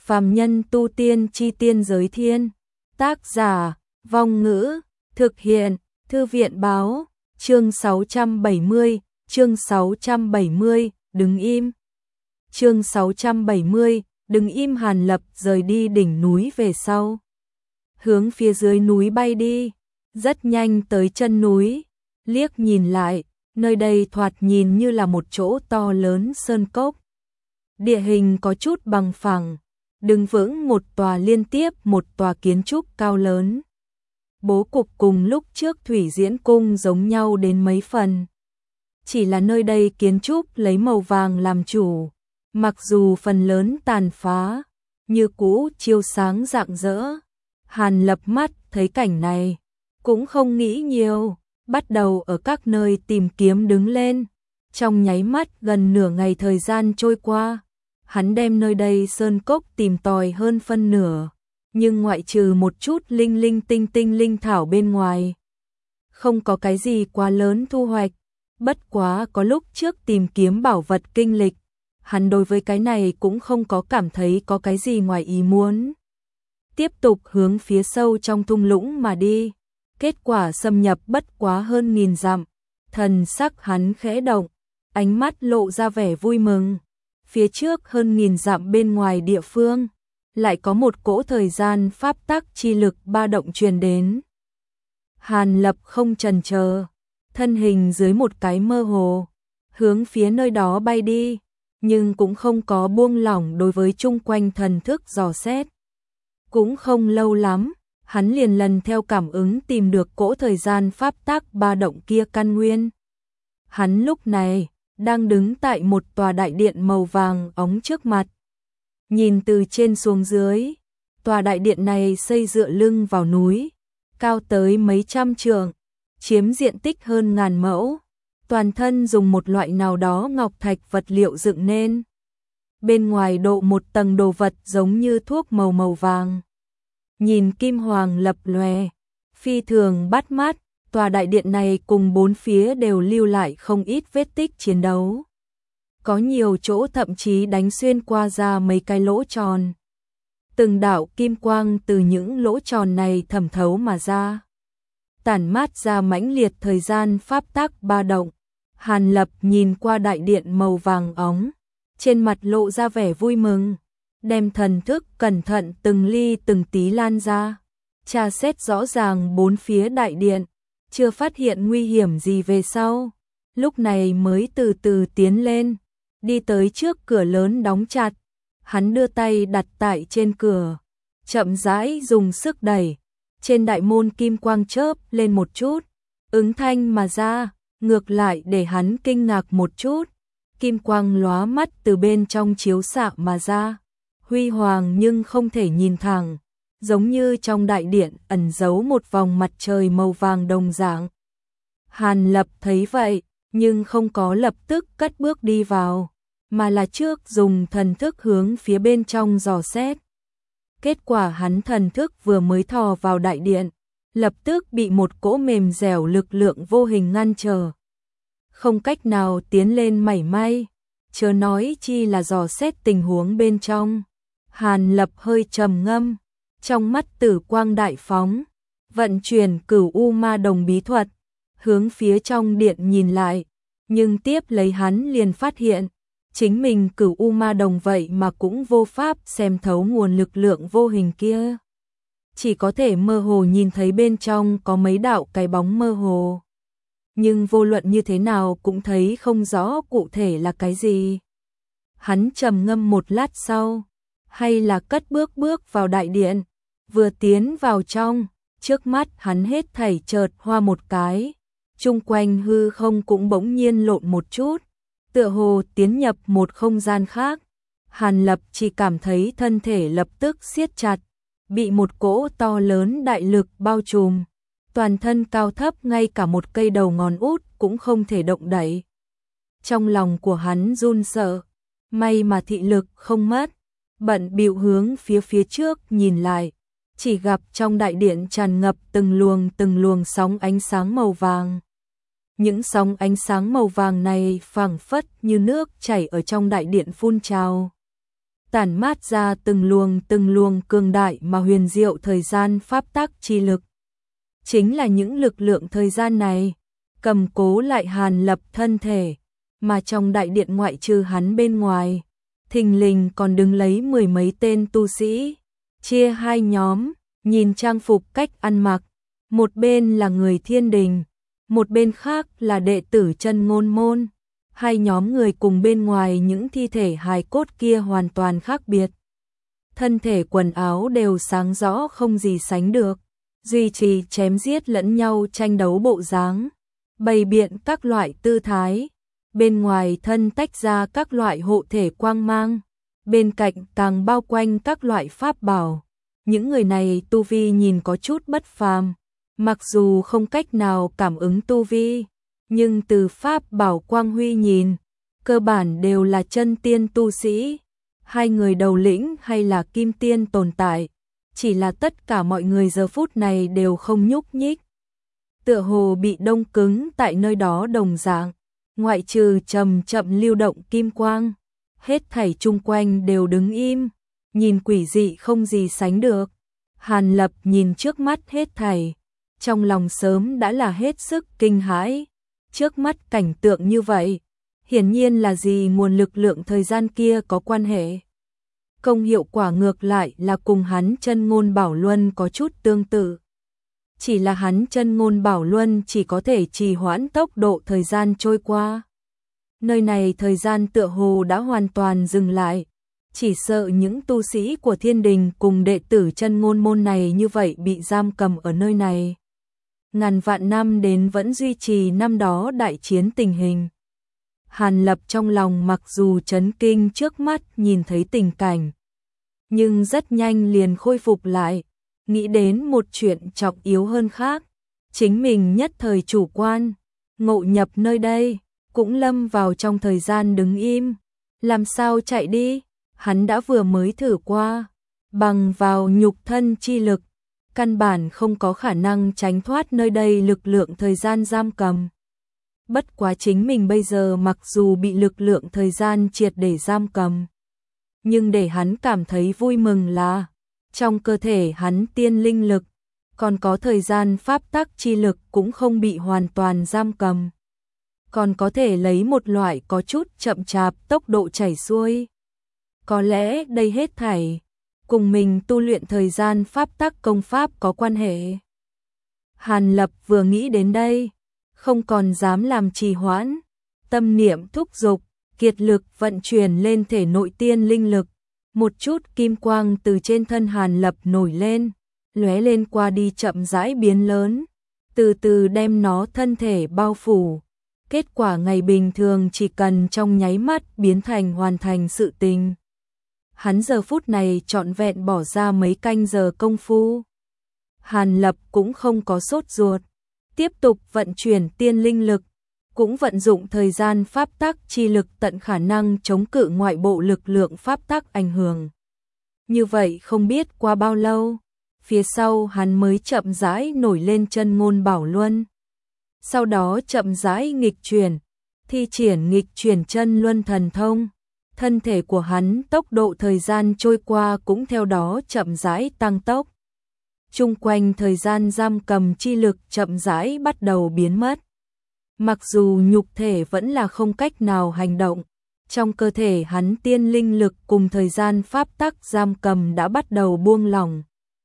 Phàm nhân tu tiên chi tiên giới thiên. Tác giả, Vong Ngữ, thực hiện, Thư viện báo, chương 670, đứng im. Chương 670, đứng im. Hàn Lập rời đi đỉnh núi về sau, hướng phía dưới núi bay đi, rất nhanh tới chân núi, liếc nhìn lại, nơi đây thoạt nhìn như là một chỗ to lớn sơn cốc. Địa hình có chút bằng phẳng, đứng vững một tòa liên tiếp một tòa kiến trúc cao lớn. Bố cục cùng lúc trước Thủy Diễn Cung giống nhau đến mấy phần. Chỉ là nơi đây kiến trúc lấy màu vàng làm chủ, mặc dù phần lớn tàn phá, như cũ chiếu sáng rạng rỡ. Hàn Lập mắt thấy cảnh này, cũng không nghĩ nhiều, bắt đầu ở các nơi tìm kiếm đứng lên. Trong nháy mắt gần nửa ngày thời gian trôi qua, hắn đem nơi đây sơn cốc tìm tòi hơn phân nửa, nhưng ngoại trừ một chút linh tinh linh thảo bên ngoài, không có cái gì quá lớn thu hoạch. Bất quá có lúc trước tìm kiếm bảo vật kinh lịch, hắn đối với cái này cũng không có cảm thấy có cái gì ngoài ý muốn. Tiếp tục hướng phía sâu trong thung lũng mà đi, kết quả xâm nhập bất quá hơn 1000 dặm, thần sắc hắn khẽ động, ánh mắt lộ ra vẻ vui mừng. Phía trước hơn 1000 dặm bên ngoài địa phương, lại có một cỗ thời gian pháp tắc chi lực ba động truyền đến. Hàn Lập không chần chờ, thân hình dưới một cái mơ hồ, hướng phía nơi đó bay đi, nhưng cũng không có buông lỏng đối với chung quanh thần thức dò xét. Cũng không lâu lắm, hắn liền lần theo cảm ứng tìm được cỗ thời gian pháp tắc ba động kia căn nguyên. Hắn lúc này đang đứng tại một tòa đại điện màu vàng óng trước mặt. Nhìn từ trên xuống dưới, tòa đại điện này xây dựa lưng vào núi, cao tới mấy trăm trượng, chiếm diện tích hơn 1000 mẫu, toàn thân dùng một loại nào đó ngọc thạch vật liệu dựng nên. Bên ngoài độ một tầng đồ vật giống như thuốc màu vàng, nhìn kim hoàng lập lòe, phi thường bắt mắt. Tòa đại điện này cùng bốn phía đều lưu lại không ít vết tích chiến đấu. Có nhiều chỗ thậm chí đánh xuyên qua ra mấy cái lỗ tròn. Từng đạo kim quang từ những lỗ tròn này thẩm thấu mà ra, tản mát ra mãnh liệt thời gian pháp tắc ba động. Hàn Lập nhìn qua đại điện màu vàng óng, trên mặt lộ ra vẻ vui mừng, đem thần thức cẩn thận từng ly từng tí lan ra, tra xét rõ ràng bốn phía đại điện, chưa phát hiện nguy hiểm gì về sau, lúc này mới từ từ tiến lên, đi tới trước cửa lớn đóng chặt. Hắn đưa tay đặt tại trên cửa, chậm rãi dùng sức đẩy, trên đại môn kim quang chớp lên một chút, ứng thanh mà ra, ngược lại để hắn kinh ngạc một chút. Kim quang lóa mắt từ bên trong chiếu xạ mà ra, huy hoàng nhưng không thể nhìn thẳng, giống như trong đại điện ẩn giấu một vòng mặt trời màu vàng đồng dạng. Hàn Lập thấy vậy, nhưng không có lập tức cất bước đi vào, mà là trước dùng thần thức hướng phía bên trong dò xét. Kết quả hắn thần thức vừa mới thò vào đại điện, lập tức bị một cỗ mềm dẻo lực lượng vô hình ngăn trở, không cách nào tiến lên mảy may, chớ nói chi là dò xét tình huống bên trong. Hàn Lập hơi trầm ngâm, trong mắt tử quang đại phóng, vận chuyển Cửu U Ma Đồng bí thuật, hướng phía trong điện nhìn lại, nhưng tiếp lấy hắn liền phát hiện, chính mình Cửu U Ma Đồng vậy mà cũng vô pháp xem thấu nguồn lực lượng vô hình kia. Chỉ có thể mơ hồ nhìn thấy bên trong có mấy đạo cái bóng mơ hồ, nhưng vô luận như thế nào cũng thấy không rõ cụ thể là cái gì. Hắn trầm ngâm một lát sau, hay là cất bước vào đại điện, vừa tiến vào trong, trước mắt hắn hết thảy chợt hoa một cái, chung quanh hư không cũng bỗng nhiên lộn một chút, tựa hồ tiến nhập một không gian khác. Hàn Lập chỉ cảm thấy thân thể lập tức siết chặt, bị một cỗ to lớn đại lực bao trùm, toàn thân cao thấp ngay cả một cây đầu ngón út cũng không thể động đậy. Trong lòng của hắn run sợ, may mà thị lực không mất, bận bịu hướng phía trước nhìn lại, chỉ gặp trong đại điện tràn ngập từng luồng sóng ánh sáng màu vàng. Những sóng ánh sáng màu vàng này phảng phất như nước chảy ở trong đại điện phun trào. tản mát ra từng luồng cường đại mà huyền diệu thời gian pháp tắc chi lực. Chính là những lực lượng thời gian này, cầm cố lại Hàn Lập thân thể, mà trong đại điện ngoại trừ hắn bên ngoài, thình lình còn đứng lấy mười mấy tên tu sĩ, chia hai nhóm, nhìn trang phục cách ăn mặc, một bên là người thiên đình, một bên khác là đệ tử chân ngôn môn. Hai nhóm người cùng bên ngoài những thi thể hài cốt kia hoàn toàn khác biệt. Thân thể quần áo đều sáng rõ không gì sánh được, duy trì chém giết lẫn nhau tranh đấu bộ dáng, bày biện các loại tư thái, bên ngoài thân tách ra các loại hộ thể quang mang, bên cạnh càng bao quanh các loại pháp bảo. Những người này tu vi nhìn có chút bất phàm, mặc dù không cách nào cảm ứng tu vi, nhưng từ pháp bảo quang huy nhìn, cơ bản đều là chân tiên tu sĩ, hai người đầu lĩnh hay là kim tiên tồn tại, chỉ là tất cả mọi người giờ phút này đều không nhúc nhích. Tựa hồ bị đông cứng tại nơi đó đồng dạng, ngoại trừ chậm chậm lưu động kim quang, hết thảy chung quanh đều đứng im, nhìn quỷ dị không gì sánh được. Hàn Lập nhìn trước mắt hết thảy, trong lòng sớm đã là hết sức kinh hãi. Trước mắt cảnh tượng như vậy, hiển nhiên là gì nguồn lực lượng thời gian kia có quan hệ. Công hiệu quả ngược lại là cùng hắn chân ngôn bảo luân có chút tương tự. Chỉ là hắn chân ngôn bảo luân chỉ có thể trì hoãn tốc độ thời gian trôi qua. Nơi này thời gian tựa hồ đã hoàn toàn dừng lại, chỉ sợ những tu sĩ của thiên đình cùng đệ tử chân ngôn môn này như vậy bị giam cầm ở nơi này. Ngàn vạn năm đến vẫn duy trì năm đó đại chiến tình hình. Hàn Lập trong lòng mặc dù chấn kinh trước mắt nhìn thấy tình cảnh, nhưng rất nhanh liền khôi phục lại, nghĩ đến một chuyện trọng yếu hơn khác. Chính mình nhất thời chủ quan, ngộ nhập nơi đây, cũng lâm vào trong thời gian đứng im. Làm sao chạy đi, hắn đã vừa mới thử qua, bằng vào nhục thân chi lực, căn bản không có khả năng tránh thoát nơi đây lực lượng thời gian giam cầm. Bất quá chính mình bây giờ mặc dù bị lực lượng thời gian triệt để giam cầm, nhưng để hắn cảm thấy vui mừng là trong cơ thể hắn tiên linh lực, còn có thời gian pháp tắc chi lực cũng không bị hoàn toàn giam cầm, còn có thể lấy một loại có chút chậm chạp tốc độ chảy xuôi. Có lẽ đây hết thảy cùng mình tu luyện thời gian pháp tắc công pháp có quan hệ. Hàn Lập vừa nghĩ đến đây, không còn dám làm trì hoãn, tâm niệm thúc giục, kiệt lực vận chuyển lên thể nội tiên linh lực, một chút kim quang từ trên thân Hàn Lập nổi lên, lóe lên qua đi chậm rãi biến lớn, từ từ đem nó thân thể bao phủ. Kết quả ngày bình thường chỉ cần trong nháy mắt biến thành hoàn thành sự tình. Hắn giờ phút này trọn vẹn bỏ ra mấy canh giờ công phu. Hàn Lập cũng không có sốt ruột, tiếp tục vận chuyển tiên linh lực, cũng vận dụng thời gian pháp tắc chi lực tận khả năng chống cự ngoại bộ lực lượng pháp tắc ảnh hưởng. Như vậy không biết qua bao lâu, phía sau hắn mới chậm rãi nổi lên chân ngôn bảo luân. Sau đó chậm rãi nghịch chuyển, thi triển nghịch chuyển chân luân thần thông. Thân thể của hắn tốc độ thời gian trôi qua cũng theo đó chậm rãi tăng tốc. Chung quanh thời gian giam cầm chi lực chậm rãi bắt đầu biến mất. Mặc dù nhục thể vẫn là không cách nào hành động, trong cơ thể hắn tiên linh lực cùng thời gian pháp tắc giam cầm đã bắt đầu buông lỏng.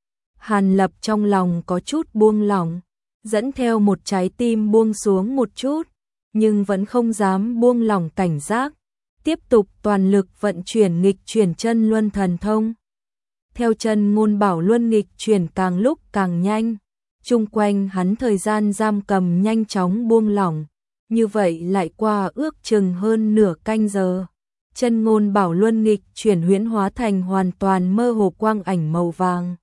Hàn Lập trong lòng có chút buông lỏng, dẫn theo một trái tim buông xuống một chút, nhưng vẫn không dám buông lỏng cảnh giác, tiếp tục toàn lực vận chuyển nghịch chuyển chân luân thần thông. Theo chân ngôn bảo luân nghịch chuyển càng lúc càng nhanh, chung quanh hắn thời gian giam cầm nhanh chóng buông lỏng, như vậy lại qua ước chừng hơn nửa canh giờ. Chân ngôn bảo luân nghịch chuyển huyễn hóa thành hoàn toàn mơ hồ quang ảnh màu vàng.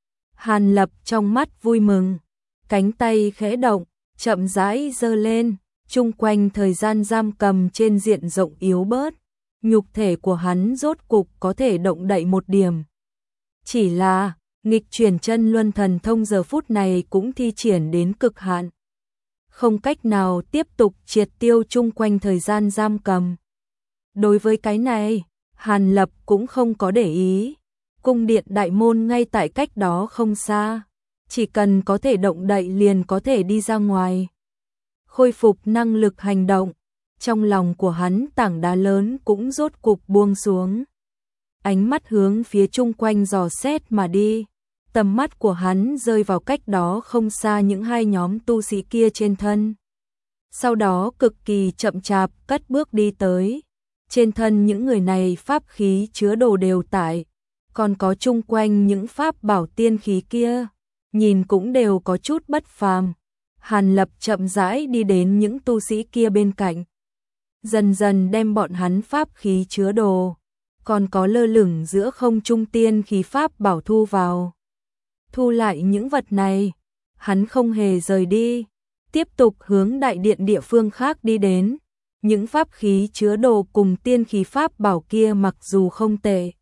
Hàn Lập trong mắt vui mừng, cánh tay khẽ động, chậm rãi giơ lên, chung quanh thời gian giam cầm trên diện rộng yếu bớt, nhục thể của hắn rốt cục có thể động đậy một điểm. Chỉ là, nghịch chuyển chân luân thần thông giờ phút này cũng thi triển đến cực hạn. Không cách nào tiếp tục triệt tiêu chung quanh thời gian giam cầm. Đối với cái này, Hàn Lập cũng không có để ý. Cung điện đại môn ngay tại cách đó không xa. Chỉ cần có thể động đậy liền có thể đi ra ngoài. Khôi phục năng lực hành động. Trong lòng của hắn tảng đá lớn cũng rốt cục buông xuống. Ánh mắt hướng phía chung quanh dò xét mà đi. Tầm mắt của hắn rơi vào cách đó không xa những hai nhóm tu sĩ kia trên thân. Sau đó cực kỳ chậm chạp cất bước đi tới. Trên thân những người này pháp khí chứa đồ đều tại. Còn có chung quanh những pháp bảo tiên khí kia. Nhìn cũng đều có chút bất phàm. Hàn Lập chậm rãi đi đến những tu sĩ kia bên cạnh. Dần dần đem bọn hắn pháp khí chứa đồ. Còn có lơ lửng giữa không trung tiên khí pháp bảo thu vào. Thu lại những vật này. Hắn không hề rời đi. Tiếp tục hướng đại điện địa phương khác đi đến. Những pháp khí chứa đồ cùng tiên khí pháp bảo kia mặc dù không tệ.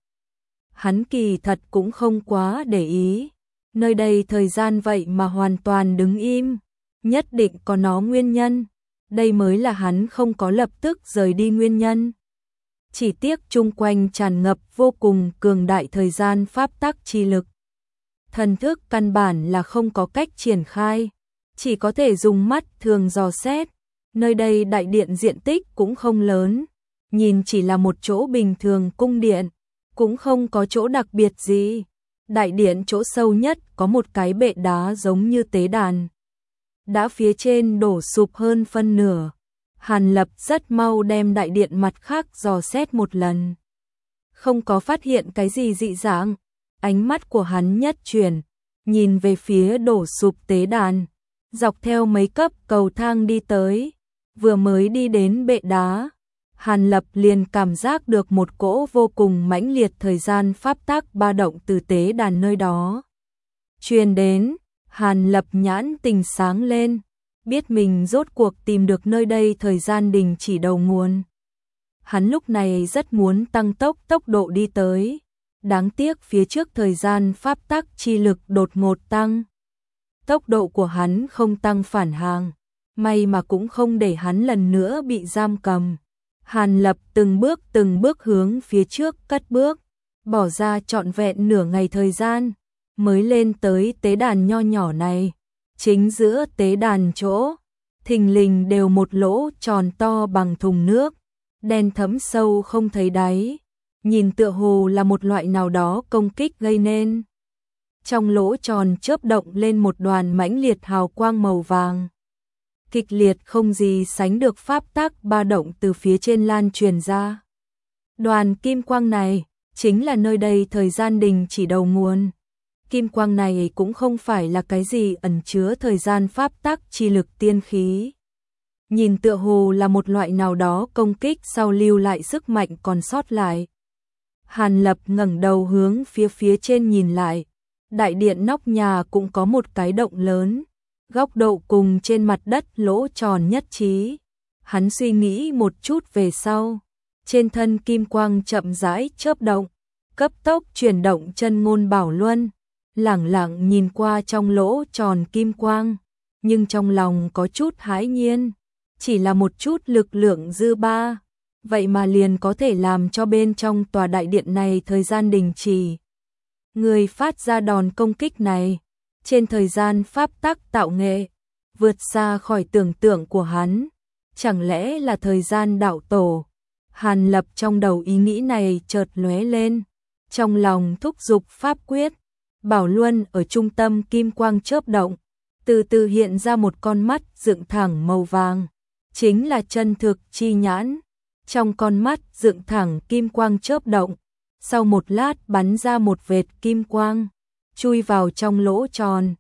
Hắn kỳ thật cũng không quá để ý. Nơi đây thời gian vậy mà hoàn toàn đứng im. Nhất định có nó nguyên nhân. Đây mới là hắn không có lập tức rời đi nguyên nhân. Chỉ tiếc chung quanh tràn ngập vô cùng cường đại thời gian pháp tắc chi lực. Thần thức căn bản là không có cách triển khai. Chỉ có thể dùng mắt thường dò xét. Nơi đây đại điện diện tích cũng không lớn. Nhìn chỉ là một chỗ bình thường cung điện. Cũng không có chỗ đặc biệt gì. Đại điện chỗ sâu nhất có một cái bệ đá giống như tế đàn. Đã phía trên đổ sụp hơn phân nửa. Hàn Lập rất mau đem đại điện mặt khác dò xét một lần. Không có phát hiện cái gì dị dạng. Ánh mắt của hắn nhất chuyển. Nhìn về phía đổ sụp tế đàn. Dọc theo mấy cấp cầu thang đi tới. Vừa mới đi đến bệ đá. Hàn Lập liền cảm giác được một cỗ vô cùng mãnh liệt thời gian pháp tắc ba động từ tế đàn nơi đó. Truyền đến, Hàn Lập nhãn tình sáng lên, biết mình rốt cuộc tìm được nơi đây thời gian đình chỉ đầu nguồn. Hắn lúc này rất muốn tăng tốc độ đi tới, đáng tiếc phía trước thời gian pháp tắc chi lực đột ngột tăng. Tốc độ của hắn không tăng phản hàng, may mà cũng không để hắn lần nữa bị giam cầm. Hàn Lập từng bước hướng phía trước cất bước, bỏ ra trọn vẹn nửa ngày thời gian, mới lên tới tế đàn nho nhỏ này. Chính giữa tế đàn chỗ, thình lình đều một lỗ tròn to bằng thùng nước, đen thấm sâu không thấy đáy, nhìn tựa hồ là một loại nào đó công kích gây nên. Trong lỗ tròn chớp động lên một đoàn mãnh liệt hào quang màu vàng. Kịch liệt không gì sánh được pháp tắc ba động từ phía trên lan truyền ra. Đoàn kim quang này chính là nơi đây thời gian đình chỉ đầu nguồn. Kim quang này cũng không phải là cái gì ẩn chứa thời gian pháp tắc chi lực tiên khí. Nhìn tựa hồ là một loại nào đó công kích sau lưu lại sức mạnh còn sót lại. Hàn Lập ngẩng đầu hướng phía trên nhìn lại. Đại điện nóc nhà cũng có một cái động lớn. Góc độ cùng trên mặt đất lỗ tròn nhất trí. Hắn suy nghĩ một chút về sau. Trên thân kim quang chậm rãi chớp động. Cấp tốc chuyển động chân ngôn bảo luân. Lẳng lặng nhìn qua trong lỗ tròn kim quang. Nhưng trong lòng có chút hãi nhiên. Chỉ là một chút lực lượng dư ba. Vậy mà liền có thể làm cho bên trong tòa đại điện này thời gian đình chỉ. Người phát ra đòn công kích này. Trên thời gian pháp tắc tạo nghệ, vượt xa khỏi tưởng tượng của hắn. Chẳng lẽ là thời gian đạo tổ? Hàn Lập trong đầu ý nghĩ này chợt lóe lên. Trong lòng thúc giục pháp quyết. Bảo luân ở trung tâm kim quang chớp động. Từ từ hiện ra một con mắt dựng thẳng màu vàng. Chính là chân thực chi nhãn. Trong con mắt dựng thẳng kim quang chớp động. Sau một lát bắn ra một vệt kim quang. Chui vào trong lỗ tròn.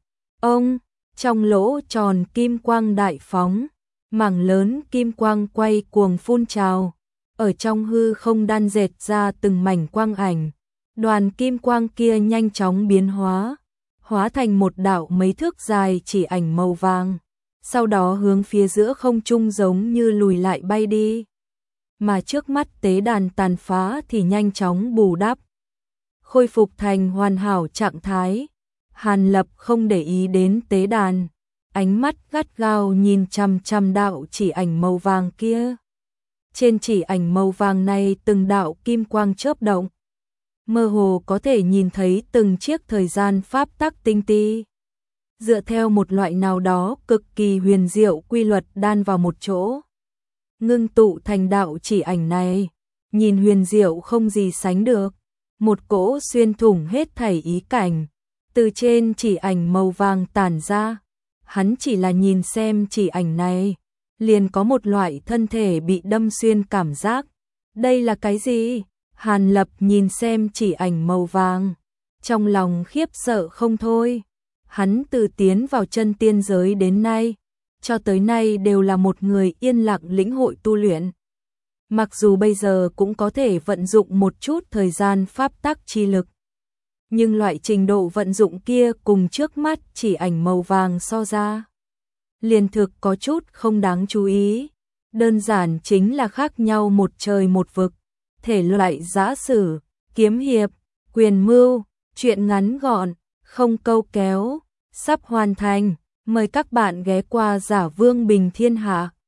Trong lỗ tròn kim quang đại phóng. Mảng lớn kim quang quay cuồng phun trào. Ở trong hư không đan dệt ra từng mảnh quang ảnh. Đoàn kim quang kia nhanh chóng biến hóa. Hóa thành một đạo mấy thước dài chỉ ảnh màu vàng. Sau đó hướng phía giữa không trung giống như lùi lại bay đi. Mà trước mắt tế đàn tàn phá thì nhanh chóng bù đắp. Khôi phục thành hoàn hảo trạng thái. Hàn Lập không để ý đến tế đàn. Ánh mắt gắt gao nhìn chằm chằm đạo chỉ ảnh màu vàng kia. Trên chỉ ảnh màu vàng này từng đạo kim quang chớp động. Mơ hồ có thể nhìn thấy từng chiếc thời gian pháp tắc tinh ti. Dựa theo một loại nào đó cực kỳ huyền diệu quy luật đan vào một chỗ. Ngưng tụ thành đạo chỉ ảnh này. Nhìn huyền diệu không gì sánh được. Một cỗ xuyên thủng hết thảy ý cảnh. Từ trên chỉ ảnh màu vàng tản ra. Hắn chỉ là nhìn xem chỉ ảnh này. Liền có một loại thân thể bị đâm xuyên cảm giác. Đây là cái gì? Hàn Lập nhìn xem chỉ ảnh màu vàng. Trong lòng khiếp sợ không thôi. Hắn từ tiến vào chân tiên giới đến nay. Cho tới nay đều là một người yên lặng lĩnh hội tu luyện. Mặc dù bây giờ cũng có thể vận dụng một chút thời gian pháp tắc chi lực. Nhưng loại trình độ vận dụng kia cùng trước mắt chỉ ảnh màu vàng so ra. Liền thực có chút không đáng chú ý. Đơn giản chính là khác nhau một trời một vực. Thể loại giã sử, kiếm hiệp, quyền mưu, truyện ngắn gọn, không câu kéo, sắp hoàn thành. Mời các bạn ghé qua Giả Vương Bình Thiên Hạ.